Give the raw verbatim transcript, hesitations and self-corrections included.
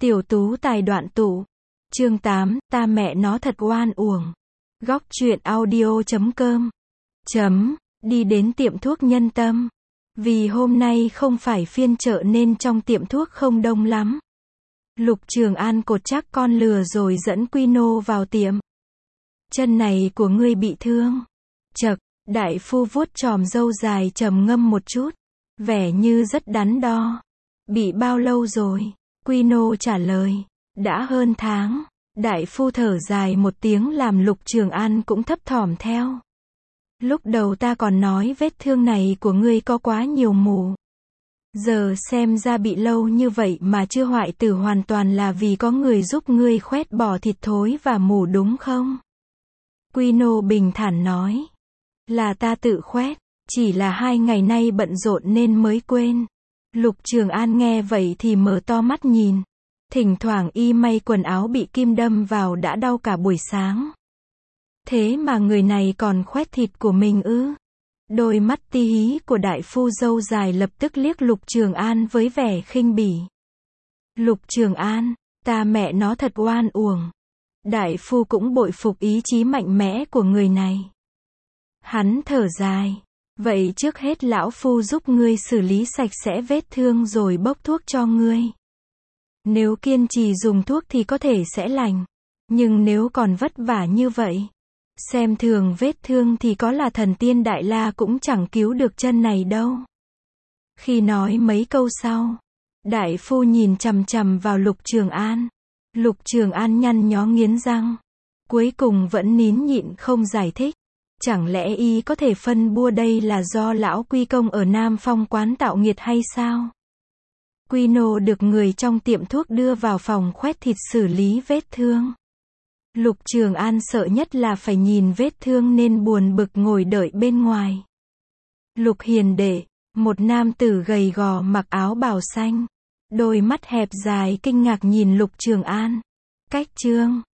Tiểu tú tài đoạn tụ. Chương tám, ta mẹ nó thật oan uổng. Góc truyện audio chấm com. Chấm, đi đến tiệm thuốc Nhân Tâm. Vì hôm nay không phải phiên chợ nên trong tiệm thuốc không đông lắm. Lục Trường An cột chắc con lừa rồi dẫn Quy Nô vào tiệm. Chân này của ngươi bị thương. Chậc, đại phu vuốt chòm râu dài trầm ngâm một chút. Vẻ như rất đắn đo. Bị bao lâu rồi? Quy Nô trả lời. Đã hơn tháng. Đại phu thở dài một tiếng làm Lục Trường An cũng thấp thỏm theo. Lúc đầu ta còn nói vết thương này của ngươi có quá nhiều mủ. Giờ xem ra bị lâu như vậy mà chưa hoại tử hoàn toàn là vì có người giúp ngươi khoét bỏ thịt thối và mủ đúng không? Quy Nô bình thản nói. Là ta tự khoét, chỉ là hai ngày nay bận rộn nên mới quên. Lục Trường An nghe vậy thì mở to mắt nhìn. Thỉnh thoảng y may quần áo bị kim đâm vào đã đau cả buổi sáng. Thế mà người này còn khoét thịt của mình ư? Đôi mắt ti hí của đại phu râu dài lập tức liếc Lục Trường An với vẻ khinh bỉ. Lục Trường An, ta mẹ nó thật oan uổng. Đại phu cũng bội phục ý chí mạnh mẽ của người này. Hắn thở dài. Vậy trước hết lão phu giúp ngươi xử lý sạch sẽ vết thương rồi bốc thuốc cho ngươi. Nếu kiên trì dùng thuốc thì có thể sẽ lành. Nhưng nếu còn vất vả như vậy, xem thường vết thương thì có là thần tiên Đại La cũng chẳng cứu được chân này đâu. Khi nói mấy câu sau, đại phu nhìn chằm chằm vào Lục Trường An. Lục Trường An nhăn nhó nghiến răng. Cuối cùng vẫn nín nhịn không giải thích. Chẳng lẽ y có thể phân bua đây là do lão Quy Công ở Nam Phong quán tạo nghiệt hay sao? Quy Nô được người trong tiệm thuốc đưa vào phòng khoét thịt xử lý vết thương. Lục Trường An sợ nhất là phải nhìn vết thương nên buồn bực ngồi đợi bên ngoài. Lục Hiền Đệ, một nam tử gầy gò mặc áo bào xanh, đôi mắt hẹp dài kinh ngạc nhìn Lục Trường An. Cách chương